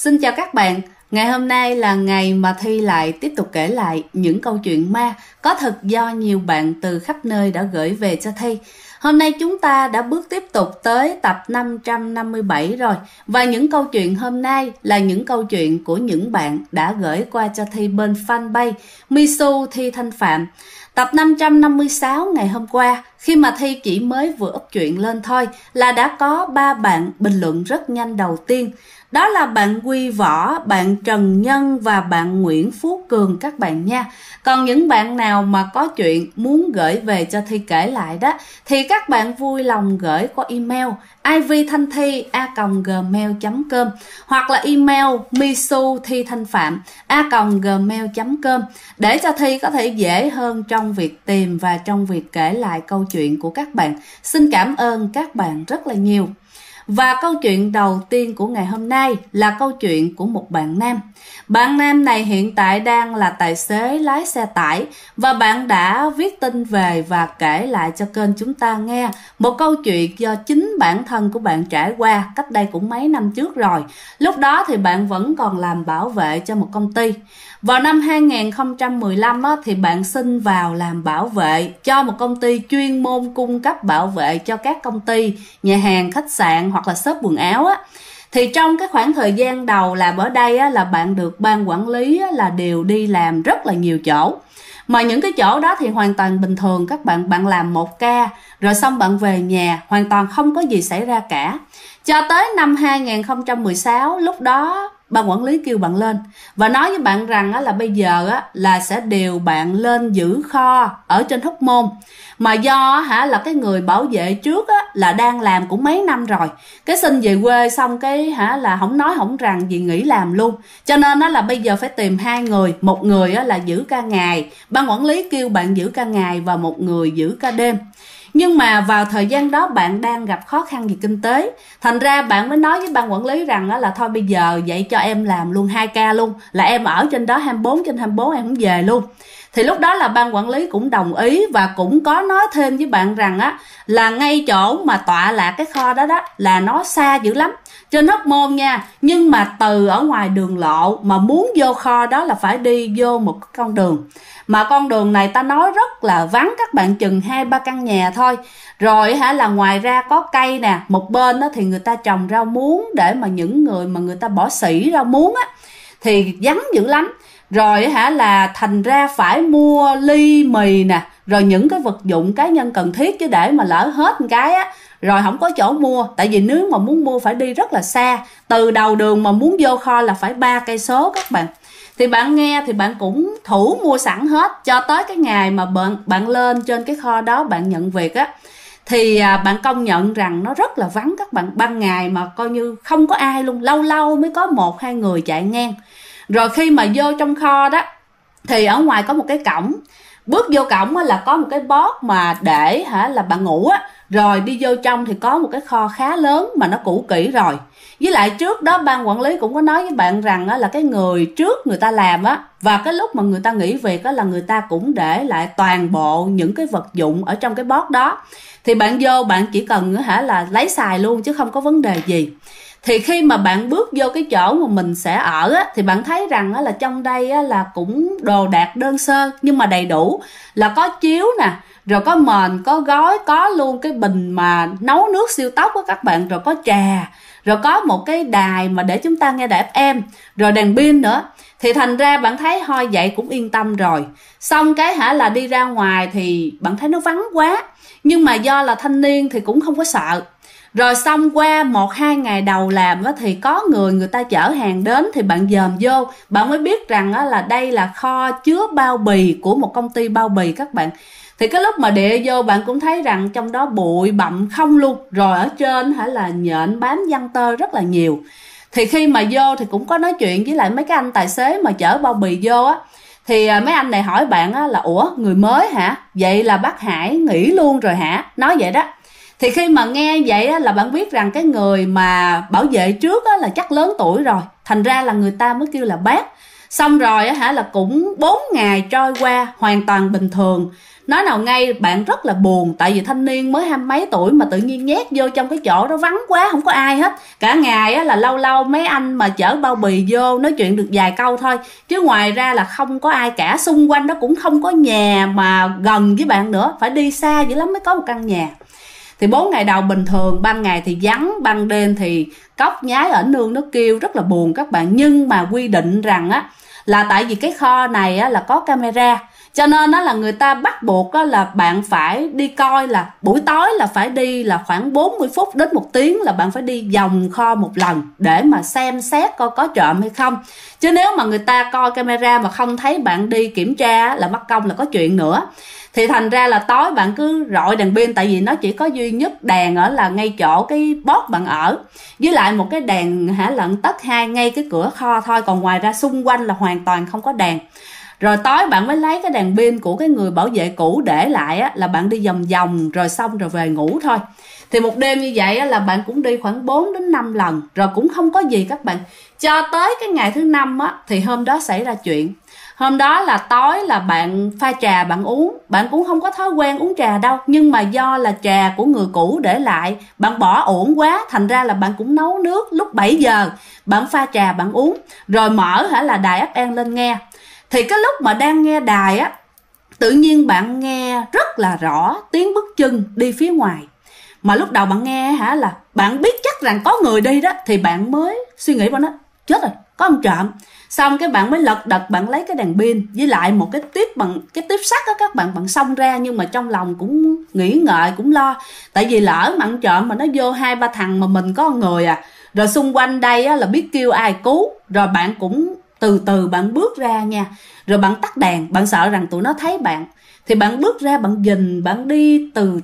Xin chào các bạn, ngày hôm nay là ngày mà Thi lại tiếp tục kể lại những câu chuyện ma có thật do nhiều bạn từ khắp nơi đã gửi về cho Thi. Hôm nay chúng ta đã bước tiếp tục tới tập 557 rồi. Và những câu chuyện hôm nay là những câu chuyện của những bạn đã gửi qua cho Thi bên fanpage Misu Thi Thanh Phạm. Tập 556 ngày hôm qua, khi mà Thi chỉ mới vừa up chuyện lên thôi là đã có 3 bạn bình luận rất nhanh đầu tiên. Đó là bạn Quy Võ, bạn Trần Nhân và bạn Nguyễn Phú Cường các bạn nha. Còn những bạn nào mà có chuyện muốn gửi về cho Thi kể lại đó thì các bạn vui lòng gửi qua email ivthanthi@gmail.com hoặc là email misuthitanhpham@gmail.com để cho Thi có thể dễ hơn trong việc tìm và trong việc kể lại câu chuyện của các bạn. Xin cảm ơn các bạn rất là nhiều. Và câu chuyện đầu tiên của ngày hôm nay là câu chuyện của một bạn nam. Bạn nam này hiện tại đang là tài xế lái xe tải và bạn đã viết tin về và kể lại cho kênh chúng ta nghe một câu chuyện do chính bản thân của bạn trải qua cách đây cũng mấy năm trước rồi. Lúc đó thì bạn vẫn còn làm bảo vệ cho một công ty. Vào năm 2015 thì bạn xin vào làm bảo vệ cho một công ty chuyên môn cung cấp bảo vệ cho các công ty, nhà hàng, khách sạn hoặc là shop quần áo á. Thì trong cái khoảng thời gian đầu làm ở đây á, là bạn được ban quản lý á, là điều đi làm rất là nhiều chỗ. Mà những cái chỗ đó thì hoàn toàn bình thường, các bạn làm 1 ca rồi xong bạn về nhà, hoàn toàn không có gì xảy ra cả. Cho tới năm 2016, lúc đó ban quản lý kêu bạn lên và nói với bạn rằng là bây giờ là sẽ điều bạn lên giữ kho ở trên Hóc Môn. Mà do là cái người bảo vệ trước là đang làm cũng mấy năm rồi, cái xin về quê xong cái là không nói không rằng gì nghỉ làm luôn. Cho nên là bây giờ phải tìm 2 người, một người là giữ ca ngày, ban quản lý kêu bạn giữ ca ngày, và một người giữ ca đêm. Nhưng mà vào thời gian đó bạn đang gặp khó khăn về kinh tế, thành ra bạn mới nói với ban quản lý rằng là thôi bây giờ vậy cho em làm luôn 2 ca luôn, là em ở trên đó 24/24, em không về luôn. Thì lúc đó là ban quản lý cũng đồng ý và cũng có nói thêm với bạn rằng là ngay chỗ mà tọa lạc cái kho đó là nó xa dữ lắm, trên Hóc Môn nha. Nhưng mà từ ở ngoài đường lộ mà muốn vô kho đó là phải đi vô một con đường. Mà con đường này ta nói rất là vắng các bạn, chừng 2-3 căn nhà thôi. Rồi là ngoài ra có cây nè, một bên thì người ta trồng rau muống để mà những người mà người ta bỏ sỉ rau muống thì vắng dữ lắm. Rồi là thành ra phải mua ly mì nè, rồi những cái vật dụng cá nhân cần thiết, chứ để mà lỡ hết một cái rồi không có chỗ mua. Tại vì nếu mà muốn mua phải đi rất là xa, từ đầu đường mà muốn vô kho là phải 3 cây số các bạn. Thì bạn nghe thì bạn cũng thủ mua sẵn hết, cho tới cái ngày mà bạn lên trên cái kho đó bạn nhận việc thì bạn công nhận rằng nó rất là vắng các bạn. Ban ngày mà coi như không có ai luôn, lâu lâu mới có 1-2 người chạy ngang. Rồi khi mà vô trong kho đó thì ở ngoài có một cái cổng, bước vô cổng là có một cái box mà để là bạn ngủ rồi đi vô trong thì có một cái kho khá lớn mà nó cũ kỹ rồi. Với lại trước đó ban quản lý cũng có nói với bạn rằng là cái người trước người ta làm và cái lúc mà người ta nghỉ việc là người ta cũng để lại toàn bộ những cái vật dụng ở trong cái box đó. Thì bạn vô bạn chỉ cần là lấy xài luôn chứ không có vấn đề gì. Thì khi mà bạn bước vô cái chỗ mà mình sẽ ở thì bạn thấy rằng là trong đây là cũng đồ đạc đơn sơ nhưng mà đầy đủ, là có chiếu nè, rồi có mền, có gói, có luôn cái bình mà nấu nước siêu tốc các bạn, rồi có trà, rồi có một cái đài mà để chúng ta nghe đài FM, rồi đèn pin nữa. Thì thành ra bạn thấy thôi vậy cũng yên tâm rồi. Xong cái là đi ra ngoài thì bạn thấy nó vắng quá, nhưng mà do là thanh niên thì cũng không có sợ. Rồi xong qua 1-2 ngày đầu làm thì có người ta chở hàng đến thì bạn dòm vô, bạn mới biết rằng là đây là kho chứa bao bì của một công ty bao bì các bạn. Thì cái lúc mà địa vô bạn cũng thấy rằng trong đó bụi bặm không luôn, rồi ở trên là nhện bám giăng tơ rất là nhiều. Thì khi mà vô thì cũng có nói chuyện với lại mấy cái anh tài xế mà chở bao bì vô thì mấy anh này hỏi bạn là ủa người mới hả, vậy là bác Hải nghỉ luôn rồi hả, nói vậy đó. Thì khi mà nghe vậy là bạn biết rằng cái người mà bảo vệ trước là chắc lớn tuổi rồi, thành ra là người ta mới kêu là bác. Xong rồi là cũng 4 ngày trôi qua hoàn toàn bình thường. Nói nào ngay bạn rất là buồn, tại vì thanh niên mới 20 mấy tuổi mà tự nhiên nhét vô trong cái chỗ đó vắng quá, không có ai hết. Cả ngày á, là lâu lâu mấy anh mà chở bao bì vô nói chuyện được vài câu thôi, chứ ngoài ra là không có ai cả. Xung quanh đó cũng không có nhà mà gần với bạn nữa, phải đi xa dữ lắm mới có một căn nhà. Thì 4 ngày đầu bình thường, ban ngày thì vắng, ban đêm thì cóc nhái ẩn nương nó kêu rất là buồn các bạn. Nhưng mà quy định rằng á là tại vì cái kho này á là có camera, cho nên đó là người ta bắt buộc đó là bạn phải đi coi, là buổi tối là phải đi là khoảng 40 phút đến 1 tiếng là bạn phải đi vòng kho một lần để mà xem xét coi có trộm hay không. Chứ nếu mà người ta coi camera mà không thấy bạn đi kiểm tra là mất công là có chuyện nữa. Thì thành ra là tối bạn cứ rọi đèn pin, tại vì nó chỉ có duy nhất đèn ở là ngay chỗ cái box bạn ở, với lại một cái đèn lận tất 2 ngay cái cửa kho thôi, còn ngoài ra xung quanh là hoàn toàn không có đèn. Rồi tối bạn mới lấy cái đèn pin của cái người bảo vệ cũ để lại á, là bạn đi vòng vòng rồi xong rồi về ngủ thôi. Thì một đêm như vậy á, là bạn cũng đi khoảng 4 đến 5 lần rồi cũng không có gì các bạn. Cho tới cái ngày thứ 5 á, thì hôm đó xảy ra chuyện. Hôm đó là tối là bạn pha trà bạn uống, bạn cũng không có thói quen uống trà đâu, nhưng mà do là trà của người cũ để lại, bạn bỏ uổng quá, thành ra là bạn cũng nấu nước lúc 7 giờ, bạn pha trà bạn uống, rồi mở là đài FM lên nghe. Thì cái lúc mà đang nghe đài á, tự nhiên bạn nghe rất là rõ tiếng bước chân đi phía ngoài. Mà lúc đầu bạn nghe là bạn biết chắc rằng có người đi đó, thì bạn mới suy nghĩ, bạn nói chết rồi, có ông trộm. Xong cái bạn mới lật đật bạn lấy cái đèn pin với lại một cái tiếp bằng cái tiếp sắt đó các bạn xông ra. Nhưng mà trong lòng cũng nghĩ ngợi, cũng lo, tại vì lỡ mà ăn trộm mà nó vô 2-3 thằng mà mình có người rồi xung quanh đây á, là biết kêu ai cứu. Rồi bạn cũng từ từ bạn bước ra nha, rồi bạn tắt đèn, bạn sợ rằng tụi nó thấy bạn. Thì bạn bước ra, bạn nhìn, bạn đi từ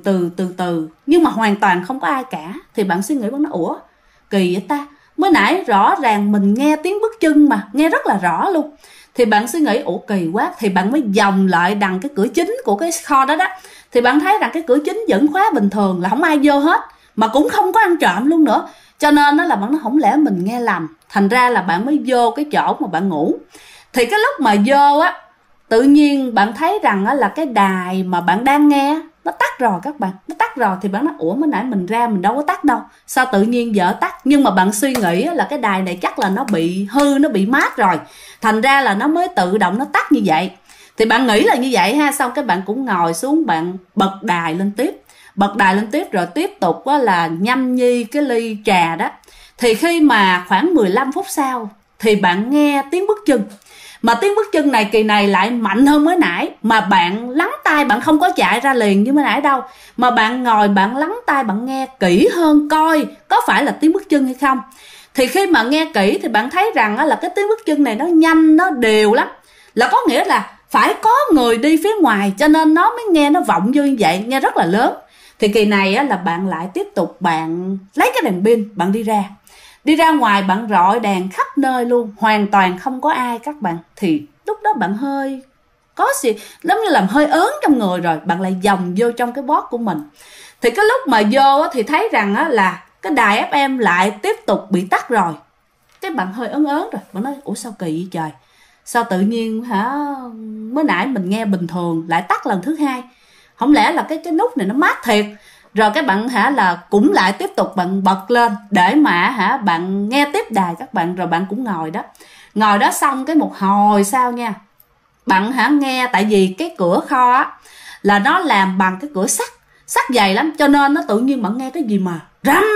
từ nhưng mà hoàn toàn không có ai cả. Thì bạn suy nghĩ, bạn nói ủa kỳ vậy ta, mới nãy rõ ràng mình nghe tiếng bước chân mà, nghe rất là rõ luôn. Thì bạn suy nghĩ ủa kỳ quá, thì bạn mới vòng lại đằng cái cửa chính của cái kho đó đó. Thì bạn thấy rằng cái cửa chính vẫn khóa bình thường, là không ai vô hết, mà cũng không có ăn trộm luôn nữa. Cho nên đó là bạn nói không lẽ mình nghe lầm. Thành ra là bạn mới vô cái chỗ mà bạn ngủ. Thì cái lúc mà vô á, tự nhiên bạn thấy rằng á, là cái đài mà bạn đang nghe nó tắt rồi các bạn. Nó tắt rồi thì bạn nói ủa mới nãy mình ra mình đâu có tắt đâu, sao tự nhiên giờ tắt. Nhưng mà bạn suy nghĩ là cái đài này chắc là nó bị hư, nó bị mát rồi, thành ra là nó mới tự động nó tắt như vậy. Thì bạn nghĩ là như vậy ha. Xong cái bạn cũng ngồi xuống, bạn bật đài lên tiếp. Bật đài lên tiếp rồi tiếp tục là nhâm nhi cái ly trà đó. Thì khi mà khoảng 15 phút sau thì bạn nghe tiếng bước chân. Mà tiếng bước chân này kỳ này lại mạnh hơn mới nãy. Mà bạn lắng tai, bạn không có chạy ra liền như mới nãy đâu, mà bạn ngồi bạn lắng tai, bạn nghe kỹ hơn coi có phải là tiếng bước chân hay không. Thì khi mà nghe kỹ thì bạn thấy rằng là cái tiếng bước chân này nó nhanh, nó đều lắm. Là có nghĩa là phải có người đi phía ngoài, cho nên nó mới nghe nó vọng vô như vậy, nghe rất là lớn. Thì kỳ này là bạn lại tiếp tục bạn lấy cái đèn pin, bạn đi ra. Đi ra ngoài bạn rọi đèn khắp nơi luôn, hoàn toàn không có ai các bạn. Thì lúc đó bạn hơi có gì giống như là hơi ớn trong người, rồi bạn lại vòng vô trong cái box của mình. Thì cái lúc mà vô thì thấy rằng là cái đài FM lại tiếp tục bị tắt rồi. Cái bạn hơi ớn rồi, bạn nói ủa sao kỳ vậy trời, sao tự nhiên mới nãy mình nghe bình thường lại tắt lần thứ hai, không lẽ là cái nút này nó mát thiệt. Rồi các bạn là cũng lại tiếp tục bạn bật lên để mà bạn nghe tiếp đài các bạn. Rồi bạn cũng ngồi đó xong cái một hồi sau nha, bạn nghe, tại vì cái cửa kho á là nó làm bằng cái cửa sắt dày lắm, cho nên nó tự nhiên bạn nghe cái gì mà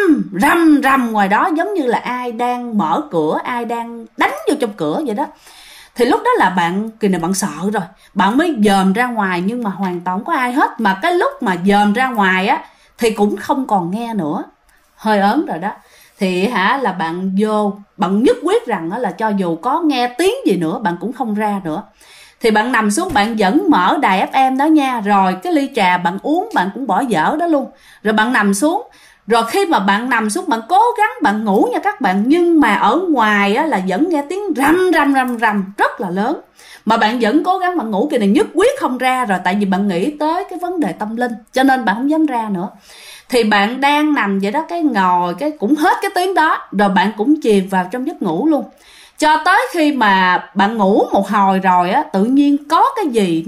rầm ngoài đó, giống như là ai đang mở cửa, ai đang đánh vô trong cửa vậy đó. Thì lúc đó là bạn kỳ này bạn sợ rồi, bạn mới dòm ra ngoài, nhưng mà hoàn toàn không có ai hết. Mà cái lúc mà dòm ra ngoài á thì cũng không còn nghe nữa, hơi ớn rồi đó. Thì là bạn vô, bạn nhất quyết rằng là cho dù có nghe tiếng gì nữa bạn cũng không ra nữa. Thì bạn nằm xuống, bạn vẫn mở đài FM đó nha. Rồi cái ly trà bạn uống bạn cũng bỏ dở đó luôn. Rồi bạn nằm xuống. Rồi khi mà bạn nằm xuống bạn cố gắng bạn ngủ nha các bạn. Nhưng mà ở ngoài là vẫn nghe tiếng rầm rất là lớn. Mà bạn vẫn cố gắng bạn ngủ, kỳ này nhất quyết không ra rồi. Tại vì bạn nghĩ tới cái vấn đề tâm linh, cho nên bạn không dám ra nữa. Thì bạn đang nằm vậy đó, cái ngồi cái cũng hết cái tiếng đó. Rồi bạn cũng chìm vào trong giấc ngủ luôn. Cho tới khi mà bạn ngủ một hồi rồi tự nhiên có cái gì nó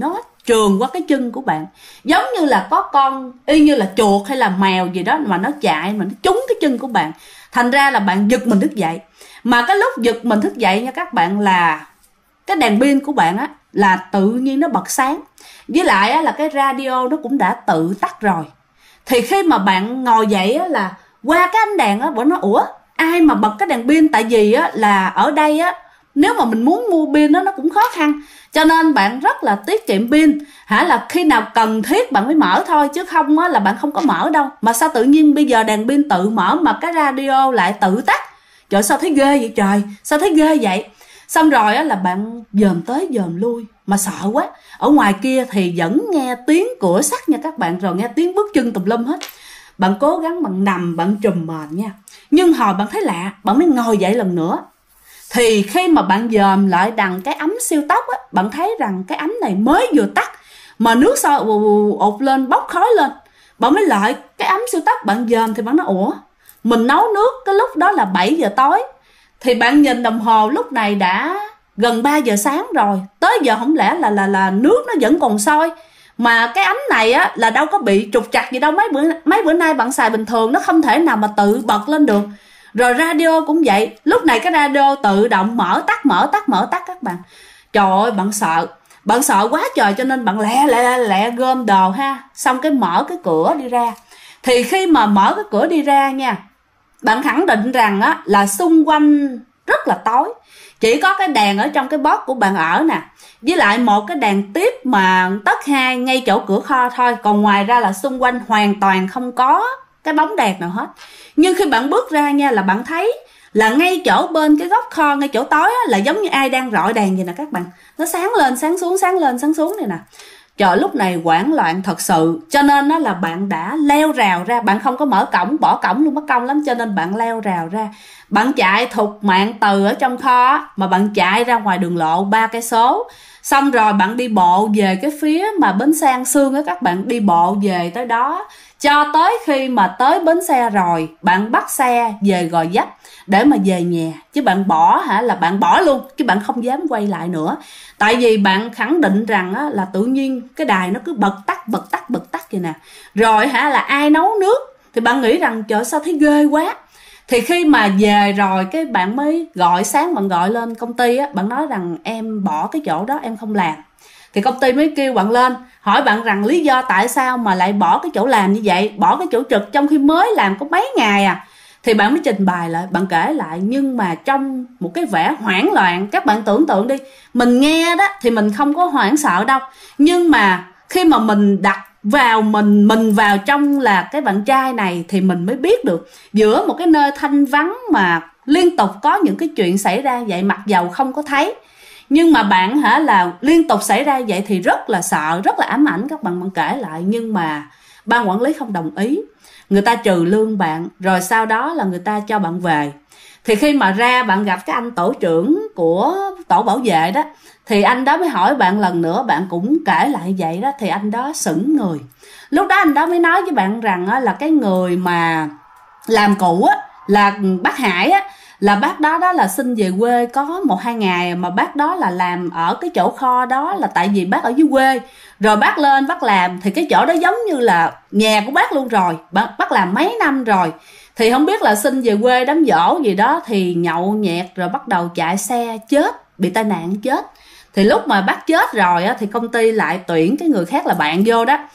trườn qua cái chân của bạn, giống như là có con y như là chuột hay là mèo gì đó mà nó chạy mà nó trúng cái chân của bạn, thành ra là bạn giật mình thức dậy. Mà cái lúc giật mình thức dậy nha các bạn, là cái đèn pin của bạn á là tự nhiên nó bật sáng, với lại á, là cái radio nó cũng đã tự tắt rồi. Thì khi mà bạn ngồi dậy á, là qua cái ánh đèn á, bọn nó ủa ai mà bật cái đèn pin, tại vì á, là ở đây á nếu mà mình muốn mua pin đó nó cũng khó khăn, cho nên bạn rất là tiết kiệm pin, là khi nào cần thiết bạn mới mở thôi, chứ không á, là bạn không có mở đâu. Mà sao tự nhiên bây giờ đèn pin tự mở mà cái radio lại tự tắt? Trời, sao thấy ghê vậy trời, sao thấy ghê vậy? Xong rồi á, là bạn dòm tới dòm lui mà sợ quá. Ở ngoài kia thì vẫn nghe tiếng cửa sắt nha các bạn, rồi nghe tiếng bước chân tùm lum hết. Bạn cố gắng bạn nằm, bạn trùm mền nha. Nhưng hồi bạn thấy lạ, bạn mới ngồi dậy lần nữa. Thì khi mà bạn dòm lại đằng cái ấm siêu tốc á, bạn thấy rằng cái ấm này mới vừa tắt mà nước sôi ụt lên, bốc khói lên. Bạn mới lại cái ấm siêu tốc, bạn dòm thì bạn nói ủa, mình nấu nước cái lúc đó là 7 giờ tối. Thì bạn nhìn đồng hồ lúc này đã gần 3 giờ sáng rồi, tới giờ không lẽ là nước nó vẫn còn sôi. Mà cái ấm này á là đâu có bị trục trặc gì đâu, mấy bữa nay bạn xài bình thường nó không thể nào mà tự bật lên được. Rồi radio cũng vậy, lúc này cái radio tự động mở tắt các bạn. Trời ơi, bạn sợ quá trời, cho nên bạn lẹ gom đồ ha, xong cái mở cái cửa đi ra. Thì khi mà mở cái cửa đi ra nha, bạn khẳng định rằng á là xung quanh rất là tối, chỉ có cái đèn ở trong cái box của bạn ở nè, với lại một cái đèn tiếp mà tất hai ngay chỗ cửa kho thôi, còn ngoài ra là xung quanh hoàn toàn không có cái bóng đèn nào hết. Nhưng khi bạn bước ra nha, là bạn thấy là ngay chỗ bên cái góc kho, ngay chỗ tối á, là giống như ai đang rọi đèn vậy nè các bạn, nó sáng lên sáng xuống, sáng lên sáng xuống này nè. Trời, lúc này hoảng loạn thật sự, cho nên đó là bạn đã leo rào ra. Bạn không có mở cổng, bỏ cổng luôn, mất công lắm, cho nên bạn leo rào ra. Bạn chạy thục mạng từ ở trong kho mà bạn chạy ra ngoài đường lộ 3 cây số. Xong rồi bạn đi bộ về cái phía mà bến xe An Sương á, các bạn đi bộ về tới đó, cho tới khi mà tới bến xe rồi bạn bắt xe về Gò Vấp để mà về nhà. Chứ bạn bỏ là bạn bỏ luôn, chứ bạn không dám quay lại nữa. Tại vì bạn khẳng định rằng á, là tự nhiên cái đài nó cứ bật tắt vậy nè. Rồi là ai nấu nước thì bạn nghĩ rằng trời sao thấy ghê quá. Thì khi mà về rồi cái bạn mới sáng bạn gọi lên công ty á, bạn nói rằng em bỏ cái chỗ đó em không làm. Thì công ty mới kêu bạn lên hỏi bạn rằng lý do tại sao mà lại bỏ cái chỗ làm như vậy, bỏ cái chỗ trực trong khi mới làm có mấy ngày à. Thì bạn mới trình bày lại, bạn kể lại, nhưng mà trong một cái vẻ hoảng loạn. Các bạn tưởng tượng đi, mình nghe đó thì mình không có hoảng sợ đâu, nhưng mà khi mà mình đặt vào mình vào trong là cái bạn trai này thì mình mới biết được, giữa một cái nơi thanh vắng mà liên tục có những cái chuyện xảy ra vậy, mặc dầu không có thấy, nhưng mà bạn là liên tục xảy ra vậy thì rất là sợ, rất là ám ảnh. Các bạn kể lại, nhưng mà ban quản lý không đồng ý, người ta trừ lương bạn, rồi sau đó là người ta cho bạn về. Thì khi mà ra bạn gặp cái anh tổ trưởng của tổ bảo vệ đó, thì anh đó mới hỏi bạn lần nữa, bạn cũng kể lại vậy đó, thì anh đó sững người. Lúc đó anh đó mới nói với bạn rằng là cái người mà làm cũ á, là bác Hải á, là bác đó là xin về quê có 1-2 ngày, mà bác đó là làm ở cái chỗ kho đó là tại vì bác ở dưới quê, rồi bác lên bác làm, thì cái chỗ đó giống như là nhà của bác luôn rồi, bác làm mấy năm rồi. Thì không biết là xin về quê đám giỗ gì đó thì nhậu nhẹt rồi bắt đầu chạy xe chết, bị tai nạn chết. Thì lúc mà bác chết rồi á, thì công ty lại tuyển cái người khác là bạn vô đó.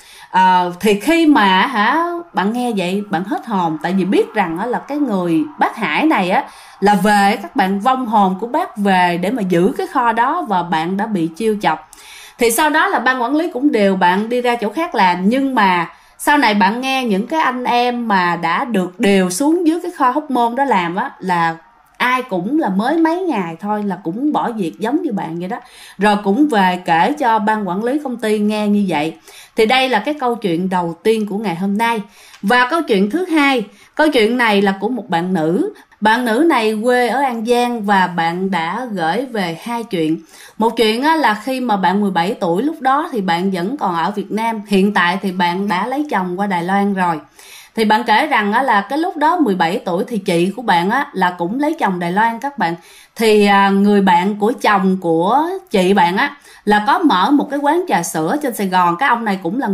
Thì khi mà bạn nghe vậy bạn hết hồn, tại vì biết rằng là cái người bác Hải này á là về, các bạn, vong hồn của bác về để mà giữ cái kho đó, và bạn đã bị chiêu chọc. Thì sau đó là ban quản lý cũng điều bạn đi ra chỗ khác làm, nhưng mà sau này bạn nghe những cái anh em mà đã được điều xuống dưới cái kho Hóc Môn đó làm á, là ai cũng là mới mấy ngày thôi là cũng bỏ việc giống như bạn vậy đó, rồi cũng về kể cho ban quản lý công ty nghe như vậy. Thì đây là cái câu chuyện đầu tiên của ngày hôm nay. Và câu chuyện thứ hai, câu chuyện này là của một bạn nữ. Bạn nữ này quê ở An Giang, và bạn đã gửi về 2 chuyện. Một chuyện là khi mà bạn 17 tuổi, lúc đó thì bạn vẫn còn ở Việt Nam. Hiện tại thì bạn đã lấy chồng qua Đài Loan rồi. Thì bạn kể rằng á, là cái lúc đó 17 tuổi thì chị của bạn á, là cũng lấy chồng Đài Loan các bạn. Thì người bạn của chồng của chị bạn á, là có mở một cái quán trà sữa trên Sài Gòn. Cái ông này cũng là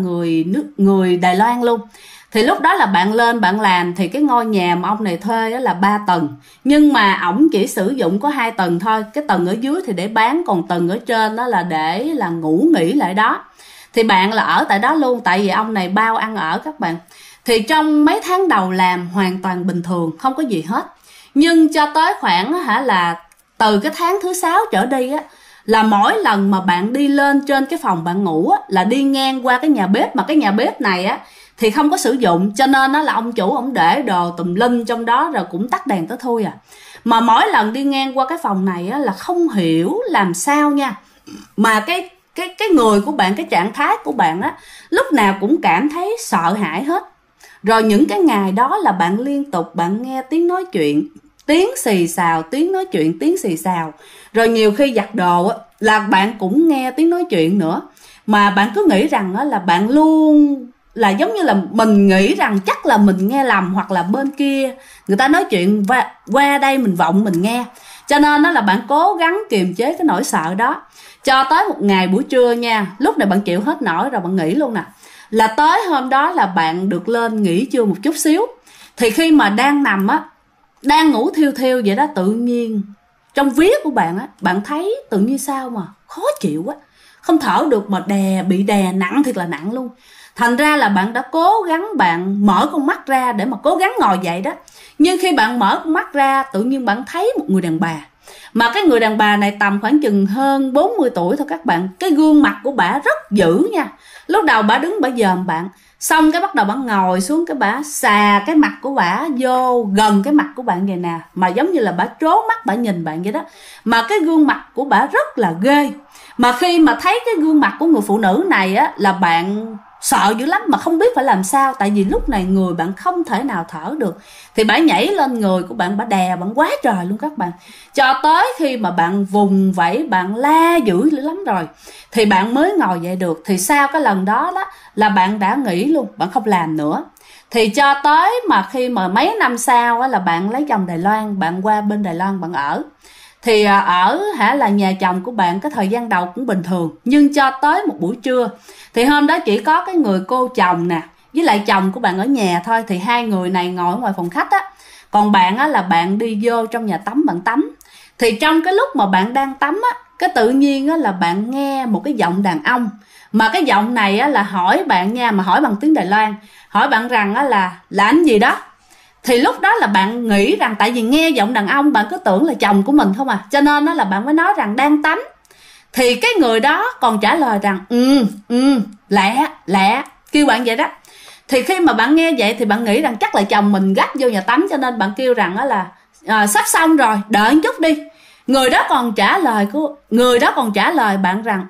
người Đài Loan luôn. Thì lúc đó là bạn lên bạn làm, thì cái ngôi nhà mà ông này thuê là 3 tầng, nhưng mà ổng chỉ sử dụng có 2 tầng thôi. Cái tầng ở dưới thì để bán, còn tầng ở trên đó là để là ngủ nghỉ lại đó. Thì bạn là ở tại đó luôn, tại vì ông này bao ăn ở các bạn. Thì trong mấy tháng đầu làm hoàn toàn bình thường, không có gì hết. Nhưng cho tới khoảng là từ cái tháng thứ 6 trở đi á, là mỗi lần mà bạn đi lên trên cái phòng bạn ngủ á, là đi ngang qua cái nhà bếp, mà cái nhà bếp này á thì không có sử dụng, cho nên nó là ông chủ ông để đồ tùm lum trong đó, rồi cũng tắt đèn tới thôi à. Mà mỗi lần đi ngang qua cái phòng này á, là không hiểu làm sao nha, mà cái người của bạn, cái trạng thái của bạn á, lúc nào cũng cảm thấy sợ hãi hết. Rồi những cái ngày đó là bạn liên tục bạn nghe tiếng nói chuyện, tiếng xì xào, tiếng nói chuyện, tiếng xì xào. Rồi nhiều khi giặt đồ á, là bạn cũng nghe tiếng nói chuyện nữa. Mà bạn cứ nghĩ rằng á, là bạn luôn là giống như là mình nghĩ rằng chắc là mình nghe lầm, hoặc là bên kia người ta nói chuyện qua đây mình vọng mình nghe. Cho nên đó là bạn cố gắng kiềm chế cái nỗi sợ đó. Cho tới một ngày buổi trưa nha, lúc này bạn chịu hết nổi rồi bạn nghỉ luôn nè. Là tới hôm đó là bạn được lên nghỉ trưa một chút xíu. Thì khi mà đang nằm á, đang ngủ thiêu thiêu vậy đó, tự nhiên trong vía của bạn á, bạn thấy tự nhiên sao mà khó chịu quá, không thở được, mà bị đè nặng, thiệt là nặng luôn. Thành ra là bạn đã cố gắng bạn mở con mắt ra để mà cố gắng ngồi dậy đó. Nhưng khi bạn mở con mắt ra, tự nhiên bạn thấy một người đàn bà. Mà cái người đàn bà này tầm khoảng chừng hơn 40 tuổi thôi các bạn. Cái gương mặt của bả rất dữ nha. Lúc đầu bả đứng bả dòm bạn, xong cái bắt đầu bả ngồi xuống, cái bả xà cái mặt của bả vô gần cái mặt của bạn vậy nè, mà giống như là bả trố mắt bả nhìn bạn vậy đó. Mà cái gương mặt của bả rất là ghê. Mà khi mà thấy cái gương mặt của người phụ nữ này á, là bạn sợ dữ lắm, mà không biết phải làm sao. Tại vì lúc này người bạn không thể nào thở được. Thì bả nhảy lên người của bạn, bả đè bạn quá trời luôn các bạn. Cho tới khi mà bạn vùng vẫy, bạn la dữ lắm rồi thì bạn mới ngồi dậy được. Thì sau cái lần đó đó là bạn đã nghỉ luôn, bạn không làm nữa. Thì cho tới mà khi mà mấy năm sau á, là bạn lấy chồng Đài Loan, bạn qua bên Đài Loan bạn ở. Thì ở là nhà chồng của bạn, cái thời gian đầu cũng bình thường. Nhưng cho tới một buổi trưa, thì hôm đó chỉ có cái người cô chồng nè với lại chồng của bạn ở nhà thôi. Thì hai người này ngồi ở ngoài phòng khách á, còn bạn á là bạn đi vô trong nhà tắm bạn tắm. Thì trong cái lúc mà bạn đang tắm á, cái tự nhiên á là bạn nghe một cái giọng đàn ông. Mà cái giọng này á là hỏi bạn nha, mà hỏi bằng tiếng Đài Loan, hỏi bạn rằng á là anh gì đó. Thì lúc đó là bạn nghĩ rằng, tại vì nghe giọng đàn ông bạn cứ tưởng là chồng của mình không à, cho nên đó là bạn mới nói rằng đang tắm. Thì cái người đó còn trả lời rằng lẹ kêu bạn vậy đó. Thì khi mà bạn nghe vậy thì bạn nghĩ rằng chắc là chồng mình gắt vô nhà tắm, cho nên bạn kêu rằng đó là sắp xong rồi, đợi một chút đi. Người đó còn trả lời bạn rằng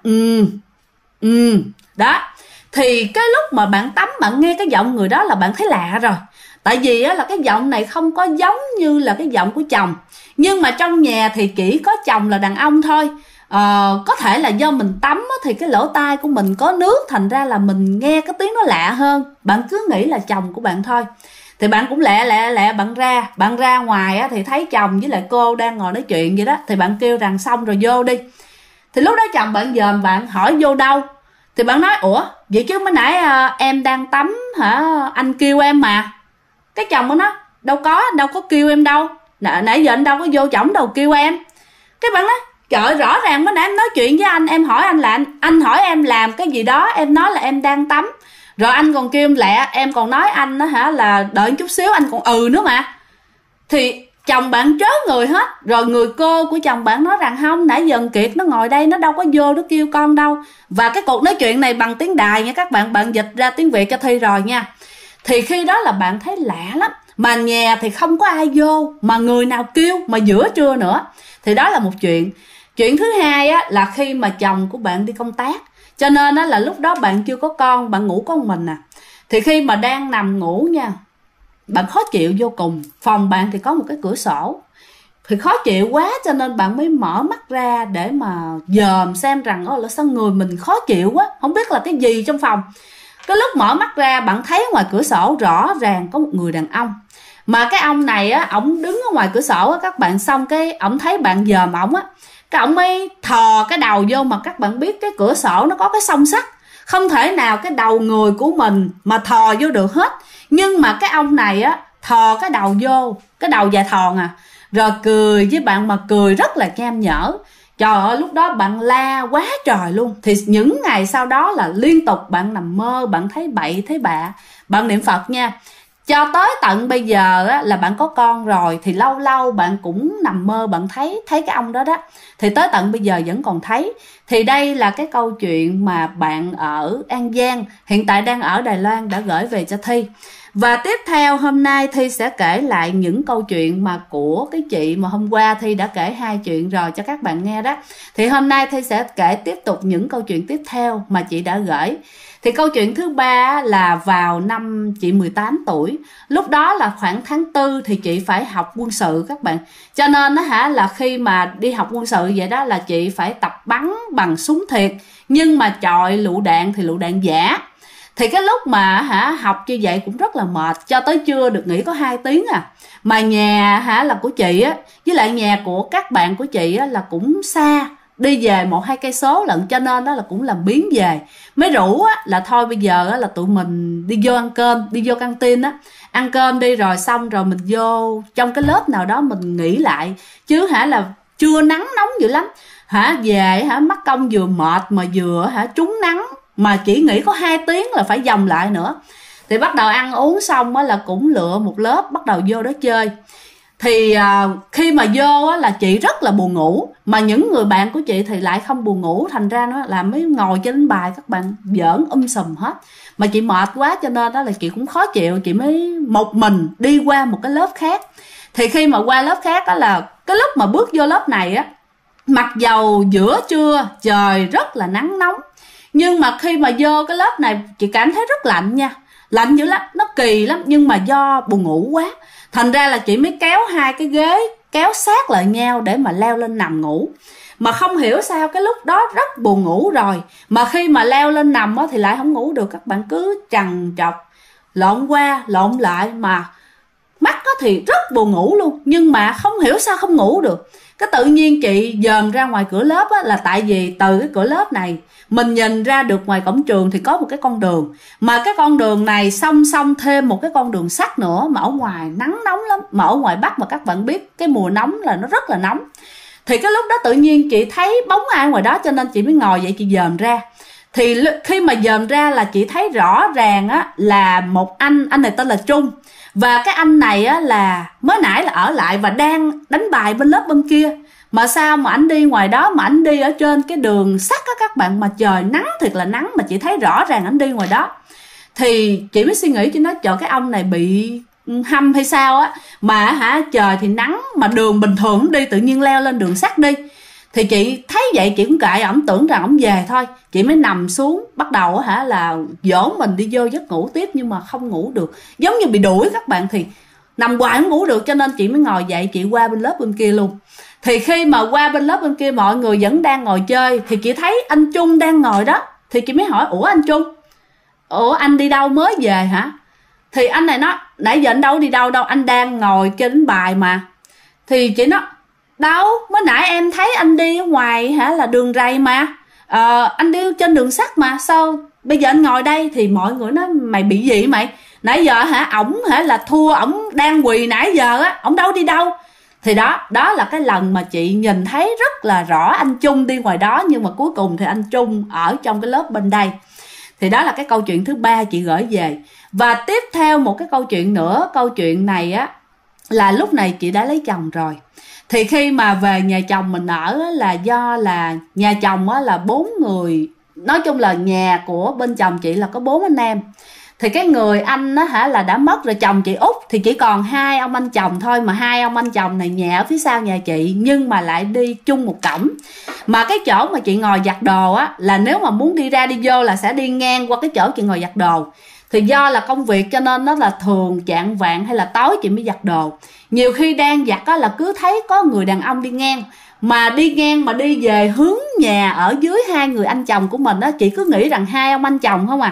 đó. Thì cái lúc mà bạn tắm, bạn nghe cái giọng người đó là bạn thấy lạ rồi. Tại vì á, là cái giọng này không có giống như là cái giọng của chồng. Nhưng mà trong nhà thì chỉ có chồng là đàn ông thôi. Có thể là do mình tắm á, thì cái lỗ tai của mình có nước, thành ra là mình nghe cái tiếng nó lạ hơn. Bạn cứ nghĩ là chồng của bạn thôi. Thì bạn cũng lẹ bạn ra ngoài á, thì thấy chồng với lại cô đang ngồi nói chuyện vậy đó. Thì bạn kêu rằng xong rồi vô đi. Thì lúc đó chồng bạn dòm bạn hỏi vô đâu. Thì bạn nói ủa vậy chứ mới nãy em đang tắm hả, anh kêu em mà. Cái chồng của nó đâu có kêu em đâu, nãy giờ anh đâu có vô chổng đâu kêu em. Cái bạn nói trời, rõ ràng mới nãy em nói chuyện với anh hỏi anh là anh hỏi em làm cái gì đó, em nói là em đang tắm, rồi anh còn kêu em lẹ, em còn nói anh đó hả là đợi chút xíu, anh còn nữa mà. Thì chồng bạn trớ người hết. Rồi người cô của chồng bạn nói rằng không, nãy giờ Kiệt nó ngồi đây, nó đâu có vô nó kêu con đâu. Và cái cuộc nói chuyện này bằng tiếng Đài nha các bạn, bạn dịch ra tiếng Việt cho Thi rồi nha. Thì khi đó là bạn thấy lạ lắm. Mà nhà thì không có ai vô, mà người nào kêu, mà giữa trưa nữa. Thì đó là một chuyện. Chuyện thứ hai á, là khi mà chồng của bạn đi công tác, cho nên á, là lúc đó bạn chưa có con, bạn ngủ có một mình à. Thì khi mà đang nằm ngủ nha, bạn khó chịu vô cùng. Phòng bạn thì có một cái cửa sổ, thì khó chịu quá cho nên bạn mới mở mắt ra để mà dòm xem rằng là sao người mình khó chịu quá, không biết là cái gì trong phòng. Cái lúc mở mắt ra bạn thấy ngoài cửa sổ rõ ràng có một người đàn ông. Mà cái ông này á, ổng đứng ở ngoài cửa sổ á các bạn, xong cái ổng thấy bạn dòm ổng á, cái ổng mới thò cái đầu vô. Mà các bạn biết cái cửa sổ nó có cái song sắt, không thể nào cái đầu người của mình mà thò vô được hết. Nhưng mà cái ông này á thò cái đầu vô, cái đầu dài thòn à, rồi cười với bạn, mà cười rất là nham nhở. Trời ơi, lúc đó bạn la quá trời luôn. Thì những ngày sau đó là liên tục bạn nằm mơ, bạn thấy bậy thấy bạ, bạn niệm Phật nha. Cho tới tận bây giờ á, là bạn có con rồi thì lâu lâu bạn cũng nằm mơ bạn thấy cái ông đó đó. Thì tới tận bây giờ vẫn còn thấy. Thì đây là cái câu chuyện mà bạn ở An Giang, hiện tại đang ở Đài Loan, đã gửi về cho Thi. Và tiếp theo hôm nay Thi sẽ kể lại những câu chuyện mà của cái chị mà hôm qua Thi đã kể 2 chuyện rồi cho các bạn nghe đó. Thì hôm nay Thi sẽ kể tiếp tục những câu chuyện tiếp theo mà chị đã gửi. Thì câu chuyện thứ 3 là vào năm chị 18 tuổi. Lúc đó là khoảng tháng 4 thì chị phải học quân sự các bạn. Cho nên là khi mà đi học quân sự vậy đó là chị phải tập bắn bằng súng thiệt, nhưng mà chọi lựu đạn thì lựu đạn giả. Thì cái lúc mà học như vậy cũng rất là mệt, cho tới trưa được nghỉ có 2 tiếng à. Mà nhà là của chị á, với lại nhà của các bạn của chị á là cũng xa, đi về 1-2 cây số lận, cho nên đó là cũng làm biếng về. Mới rủ á là thôi bây giờ á là tụi mình đi vô ăn cơm, đi vô căng tin á, ăn cơm đi rồi xong rồi mình vô trong cái lớp nào đó mình nghỉ lại. Chứ là trưa nắng nóng dữ lắm. Về mất công vừa mệt mà vừa trúng nắng, mà chỉ nghỉ có 2 tiếng là phải vòng lại nữa. Thì bắt đầu ăn uống xong á là cũng lựa một lớp bắt đầu vô đó chơi. Thì khi mà vô á là chị rất là buồn ngủ, mà những người bạn của chị thì lại không buồn ngủ, thành ra nó là mới ngồi trên đánh bài các bạn, giỡn sùm hết. Mà chị mệt quá cho nên đó là chị cũng khó chịu, chị mới một mình đi qua một cái lớp khác. Thì khi mà qua lớp khác á là cái lúc mà bước vô lớp này á, mặc dầu giữa trưa trời rất là nắng nóng, nhưng mà khi mà vô cái lớp này chị cảm thấy rất lạnh nha, lạnh dữ lắm, nó kỳ lắm. Nhưng mà do buồn ngủ quá, thành ra là chị mới kéo 2 cái ghế kéo sát lại nhau để mà leo lên nằm ngủ. Mà không hiểu sao cái lúc đó rất buồn ngủ rồi, mà khi mà leo lên nằm thì lại không ngủ được. Các bạn cứ trằn trọc lộn qua lộn lại, mà mắt thì rất buồn ngủ luôn, nhưng mà không hiểu sao không ngủ được. Cái tự nhiên chị dòm ra ngoài cửa lớp á, là tại vì từ cái cửa lớp này mình nhìn ra được ngoài cổng trường thì có một cái con đường, mà cái con đường này song song thêm một cái con đường sắt nữa, mà ở ngoài nắng nóng lắm. Mà ở ngoài Bắc mà các bạn biết cái mùa nóng là nó rất là nóng. Thì cái lúc đó tự nhiên chị thấy bóng ai ngoài đó, cho nên chị mới ngồi dậy chị dòm ra. Thì khi mà dòm ra là chị thấy rõ ràng á là một anh này tên là Trung. Và cái anh này á là mới nãy là ở lại và đang đánh bài bên lớp bên kia. Mà sao mà ảnh đi ngoài đó, mà ảnh đi ở trên cái đường sắt á các bạn, mà trời nắng thiệt là nắng, mà chị thấy rõ ràng ảnh đi ngoài đó. Thì chị mới suy nghĩ, chị nói trời, cái ông này bị hâm hay sao á, mà trời thì nắng mà đường bình thường không đi, tự nhiên leo lên đường sắt đi. Thì chị thấy vậy chị cũng kệ ổng, tưởng rằng ổng về thôi. Chị mới nằm xuống bắt đầu là dỗ mình đi vô giấc ngủ tiếp, nhưng mà không ngủ được, giống như bị đuổi các bạn. Thì nằm hoài không ngủ được, cho nên chị mới ngồi dậy chị qua bên lớp bên kia luôn. Thì khi mà qua bên lớp bên kia mọi người vẫn đang ngồi chơi, thì chị thấy anh Trung đang ngồi đó. Thì chị mới hỏi, ủa anh Trung, ủa anh đi đâu mới về hả? Thì anh này nói, nãy giờ anh đâu đi đâu, anh đang ngồi chơi đánh bài mà. Thì chị nói, đâu, mới nãy em thấy anh đi ở ngoài là đường ray mà, anh đi trên đường sắt mà, sao bây giờ anh ngồi đây? Thì mọi người nói, mày bị gì mày, nãy giờ ổng là thua, ổng đang quỳ nãy giờ á, ổng đâu đi đâu. Thì đó là cái lần mà chị nhìn thấy rất là rõ anh Trung đi ngoài đó, nhưng mà cuối cùng thì anh Trung ở trong cái lớp bên đây. Thì đó là cái câu chuyện thứ 3 chị gửi về. Và tiếp theo một cái câu chuyện nữa, câu chuyện này á là lúc này chị đã lấy chồng rồi. Thì khi mà về nhà chồng mình ở là do là nhà chồng á là 4 người, nói chung là nhà của bên chồng chị là có 4 anh em. Thì cái người anh á là đã mất rồi, chồng chị út, thì chỉ còn 2 ông anh chồng thôi. Mà 2 ông anh chồng này nhà ở phía sau nhà chị, nhưng mà lại đi chung một cổng. Mà cái chỗ mà chị ngồi giặt đồ á là nếu mà muốn đi ra đi vô là sẽ đi ngang qua cái chỗ chị ngồi giặt đồ. Thì do là công việc cho nên nó là thường chạng vạng hay là tối chị mới giặt đồ. Nhiều khi đang giặt á là cứ thấy có người đàn ông đi ngang, mà đi ngang mà đi về hướng nhà ở dưới 2 người anh chồng của mình á, chị cứ nghĩ rằng 2 ông anh chồng không à.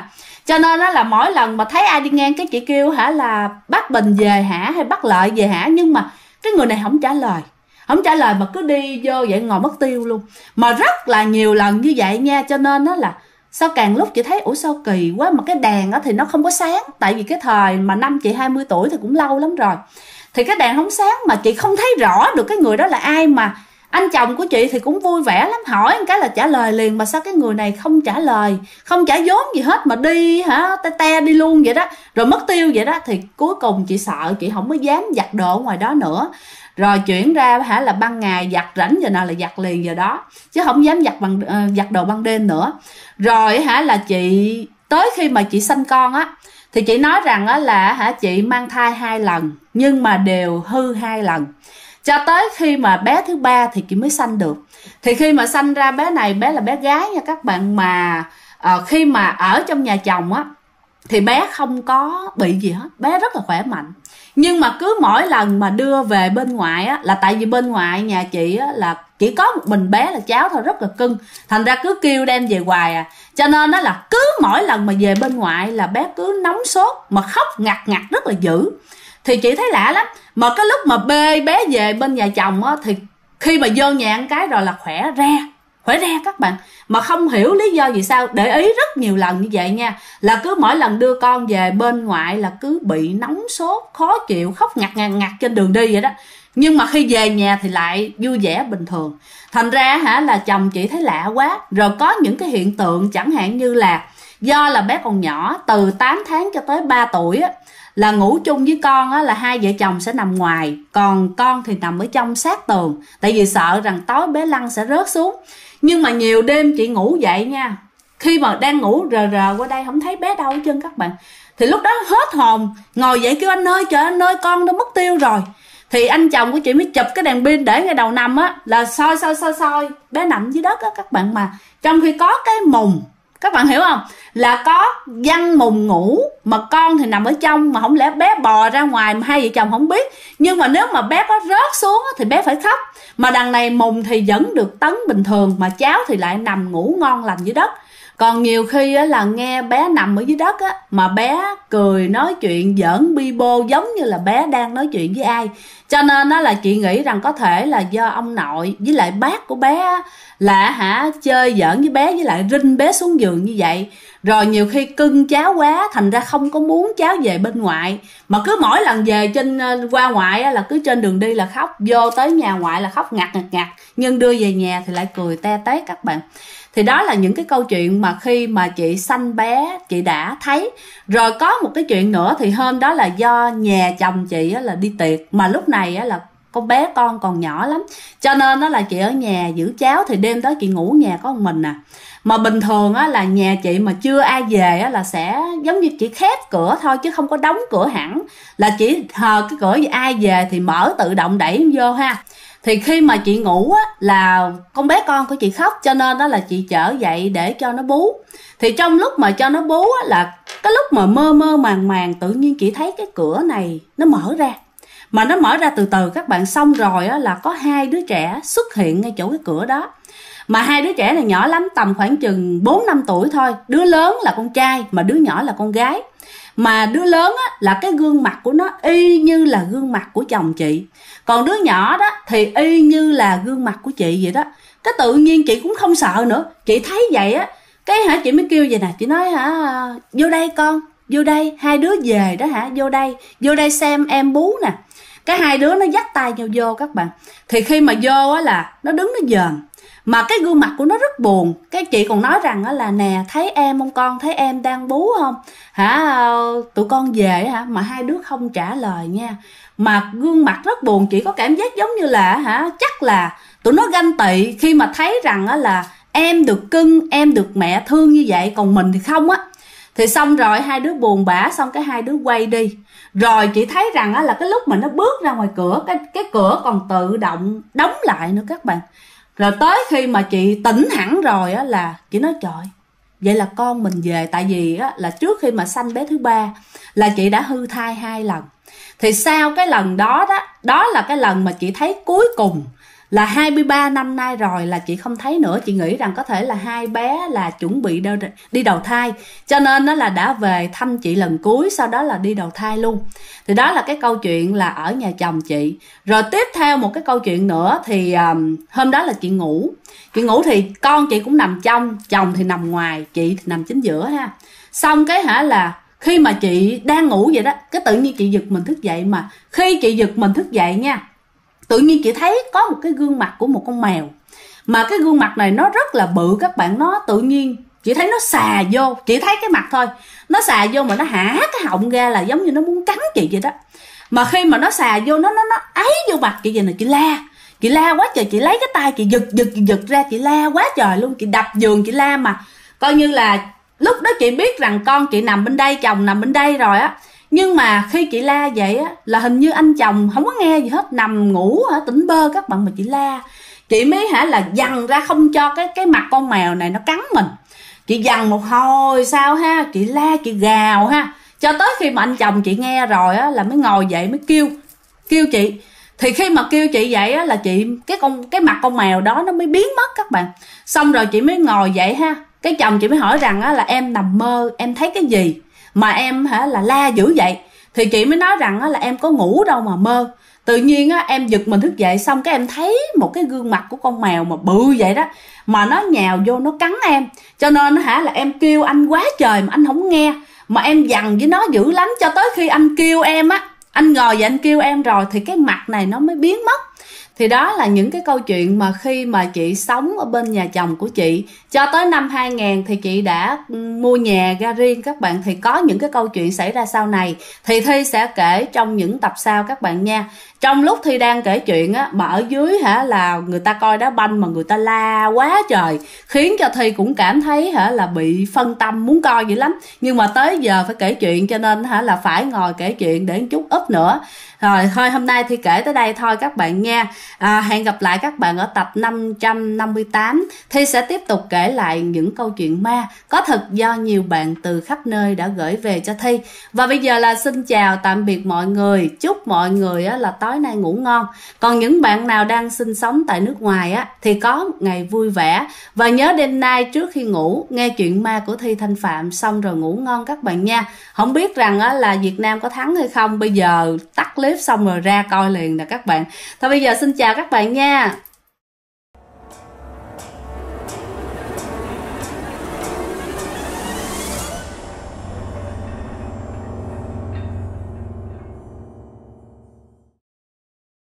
Cho nên đó là mỗi lần mà thấy ai đi ngang cái chị kêu hả là bác Bình về hả hay bác Lợi về hả, nhưng mà cái người này không trả lời, không trả lời mà cứ đi vô vậy ngồi mất tiêu luôn. Mà rất là nhiều lần như vậy nha. Cho nên đó là sao càng lúc chị thấy ủa sao kỳ quá, mà cái đèn đó thì nó không có sáng. Tại vì cái thời mà năm chị 20 tuổi thì cũng lâu lắm rồi, thì cái đèn không sáng mà chị không thấy rõ được cái người đó là ai. Mà anh chồng của chị thì cũng vui vẻ lắm, hỏi một cái là trả lời liền. Mà sao cái người này không trả lời, không trả vốn gì hết mà đi hả te te đi luôn vậy đó, rồi mất tiêu vậy đó. Thì cuối cùng chị sợ, chị không có dám giặt đồ ngoài đó nữa, rồi chuyển ra hả là ban ngày giặt, rảnh giờ nào là giặt liền giờ đó, chứ không dám giặt đồ ban đêm nữa. Rồi hả là chị tới khi mà chị sinh con á, thì chị nói rằng á là hả chị mang thai 2 lần nhưng mà đều hư 2 lần, cho tới khi mà bé thứ 3 thì chị mới sanh được. Thì khi mà sanh ra bé này, bé là bé gái nha các bạn, mà khi mà ở trong nhà chồng á thì bé không có bị gì hết, bé rất là khỏe mạnh. Nhưng mà cứ mỗi lần mà đưa về bên ngoại á, là tại vì bên ngoại nhà chị á là chỉ có một mình bé là cháu thôi, rất là cưng, thành ra cứ kêu đem về hoài à. Cho nên đó là cứ mỗi lần mà về bên ngoại là bé cứ nóng sốt mà khóc ngặt ngặt rất là dữ. Thì chị thấy lạ lắm. Mà cái lúc mà bê bé về bên nhà chồng á, thì khi mà vô nhà ăn cái rồi là khỏe ra các bạn. Mà không hiểu lý do vì sao, để ý rất nhiều lần như vậy nha, là cứ mỗi lần đưa con về bên ngoại là cứ bị nóng sốt, khó chịu, khóc ngặt trên đường đi vậy đó. Nhưng mà khi về nhà thì lại vui vẻ bình thường. Thành ra hả là chồng chị thấy lạ quá. Rồi có những cái hiện tượng chẳng hạn như là do là bé còn nhỏ, từ 8 tháng cho tới 3 tuổi á, là ngủ chung với con á, là hai vợ chồng sẽ nằm ngoài, còn con thì nằm ở trong sát tường, tại vì sợ rằng tối bé lăn sẽ rớt xuống. Nhưng mà nhiều đêm chị ngủ dậy nha, khi mà đang ngủ rờ qua đây không thấy bé đâu hết trơn các bạn. Thì lúc đó hết hồn, ngồi dậy kêu anh ơi, trời anh ơi, con đã mất tiêu rồi. Thì anh chồng của chị mới chụp cái đèn pin để ngay đầu nằm á, là soi bé nằm dưới đất á các bạn. Mà trong khi có cái mùng, các bạn hiểu không, là có văng mùng ngủ mà con thì nằm ở trong, mà không lẽ bé bò ra ngoài mà hai vợ chồng không biết. Nhưng mà nếu mà bé có rớt xuống thì bé phải khóc, mà đằng này mùng thì vẫn được tấn bình thường, mà cháu thì lại nằm ngủ ngon lành dưới đất. Còn nhiều khi á, là nghe bé nằm ở dưới đất á, mà bé cười nói chuyện giỡn bi bô giống như là bé đang nói chuyện với ai. Cho nên đó là chị nghĩ rằng có thể là do ông nội với lại bác của bé á, là hả chơi giỡn với bé, với lại rinh bé xuống giường như vậy. Rồi nhiều khi cưng cháu quá, thành ra không có muốn cháu về bên ngoại, mà cứ mỗi lần về qua ngoại á, là cứ trên đường đi là khóc, vô tới nhà ngoại là khóc ngặt, nhưng đưa về nhà thì lại cười te tét các bạn. Thì đó là những cái câu chuyện mà khi mà chị sanh bé chị đã thấy. Rồi có một cái chuyện nữa, thì hôm đó là do nhà chồng chị á, là đi tiệc, mà lúc này á, là con bé con còn nhỏ lắm, cho nên đó là chị ở nhà giữ cháu. Thì đêm đó chị ngủ nhà có một mình à. Mà bình thường á, là nhà chị mà chưa ai về á, là sẽ giống như chỉ khép cửa thôi chứ không có đóng cửa hẳn, là chỉ hờ cái cửa, ai về thì mở tự động đẩy vô ha. Thì khi mà chị ngủ á, là con bé con của chị khóc, cho nên đó là chị chở dậy để cho nó bú. Thì trong lúc mà cho nó bú á, là cái lúc mà mơ màng tự nhiên chị thấy cái cửa này nó mở ra. Mà nó mở ra từ từ các bạn. Xong rồi á, là có hai đứa trẻ xuất hiện ngay chỗ cái cửa đó. Mà hai đứa trẻ này nhỏ lắm, tầm khoảng chừng 4-5 tuổi thôi. Đứa lớn là con trai mà đứa nhỏ là con gái. Mà đứa lớn á, là cái gương mặt của nó y như là gương mặt của chồng chị, còn đứa nhỏ đó thì y như là gương mặt của chị vậy đó. Cái tự nhiên chị cũng không sợ nữa. Chị thấy vậy á, cái hả chị mới kêu vậy nè, chị nói hả vô đây con, vô đây, hai đứa về đó hả, vô đây xem em bú nè. Cái hai đứa nó dắt tay nhau vô các bạn. Thì khi mà vô á, là nó đứng nó dờn, mà cái gương mặt của nó rất buồn. Cái chị còn nói rằng là nè, thấy em không con, thấy em đang bú không hả, tụi con về hả. Mà hai đứa không trả lời nha, mà gương mặt rất buồn. Chị có cảm giác giống như là hả, chắc là tụi nó ganh tị khi mà thấy rằng là em được cưng, em được mẹ thương như vậy, còn mình thì không á. Thì xong rồi hai đứa buồn bã, xong cái hai đứa quay đi. Rồi chị thấy rằng là cái lúc mà nó bước ra ngoài cửa, cái cửa còn tự động đóng lại nữa các bạn. Rồi tới khi mà chị tỉnh hẳn rồi á, là chị nói trời, vậy là con mình về. Tại vì á, là trước khi mà sanh bé thứ 3 là chị đã hư thai 2 lần. Thì sau cái lần đó đó là cái lần mà chị thấy cuối cùng là 23 năm nay rồi là chị không thấy nữa. Chị nghĩ rằng có thể là hai bé là chuẩn bị đi đầu thai, cho nên nó là đã về thăm chị lần cuối, sau đó là đi đầu thai luôn. Thì đó là cái câu chuyện là ở nhà chồng chị. Rồi tiếp theo một cái câu chuyện nữa thì hôm đó là chị ngủ thì con chị cũng nằm trong, chồng thì nằm ngoài, chị thì nằm chính giữa ha. Xong cái là khi mà chị đang ngủ vậy đó, cái tự nhiên chị giật mình thức dậy. Mà khi chị giật mình thức dậy nha, tự nhiên chị thấy có một cái gương mặt của một con mèo. Mà cái gương mặt này nó rất là bự các bạn. Nó tự nhiên chị thấy nó xà vô, chị thấy cái mặt thôi, nó xà vô mà nó hả cái họng ra là giống như nó muốn cắn chị vậy đó. Mà khi mà nó xà vô, nó ấy vô mặt chị vậy nè, chị la quá trời. Chị lấy cái tay chị giật ra, chị la quá trời luôn. Chị đập giường chị la, mà coi như là lúc đó chị biết rằng con chị nằm bên đây, chồng nằm bên đây rồi á. Nhưng mà khi chị la vậy á là hình như anh chồng không có nghe gì hết, nằm ngủ tỉnh bơ các bạn. Mà chị la, chị mới là dằn ra không cho cái mặt con mèo này nó cắn mình. Chị dằn một hồi sau ha, chị la chị gào ha, cho tới khi mà anh chồng chị nghe rồi á là mới ngồi dậy mới kêu chị. Thì khi mà kêu chị vậy á là chị cái mặt con mèo đó nó mới biến mất các bạn. Xong rồi chị mới ngồi dậy ha, cái chồng chị mới hỏi rằng á là em nằm mơ em thấy cái gì mà em là la dữ vậy. Thì chị mới nói rằng á là em có ngủ đâu mà mơ. Tự nhiên á em giật mình thức dậy, xong cái em thấy một cái gương mặt của con mèo mà bự vậy đó, mà nó nhào vô nó cắn em. Cho nên là em kêu anh quá trời mà anh không nghe, mà em dằn với nó dữ lắm, cho tới khi anh kêu em á, anh ngồi và anh kêu em rồi thì cái mặt này nó mới biến mất. Thì đó là những cái câu chuyện mà khi mà chị sống ở bên nhà chồng của chị cho tới năm 2000 thì chị đã mua nhà ra riêng các bạn. Thì có những cái câu chuyện xảy ra sau này thì Thi sẽ kể trong những tập sau các bạn nha. Trong lúc Thi đang kể chuyện á, mà ở dưới là người ta coi đá banh mà người ta la quá trời, khiến cho Thi cũng cảm thấy là bị phân tâm muốn coi dữ lắm. Nhưng mà tới giờ phải kể chuyện cho nên là phải ngồi kể chuyện để chút úp nữa. Rồi thôi hôm nay Thi kể tới đây thôi các bạn nha. Hẹn gặp lại các bạn ở tập 558. Thi sẽ tiếp tục kể lại những câu chuyện ma có thật do nhiều bạn từ khắp nơi đã gửi về cho Thi. Và bây giờ là xin chào tạm biệt mọi người. Chúc mọi người là tối nay ngủ ngon. Còn những bạn nào đang sinh sống tại nước ngoài thì có một ngày vui vẻ. Và nhớ đêm nay trước khi ngủ nghe chuyện ma của Thi Thanh Phạm xong rồi ngủ ngon các bạn nha. Không biết rằng là Việt Nam có thắng hay không, bây giờ tắt clip xong rồi ra coi liền nè các bạn. Thôi bây giờ xin chào các bạn nha.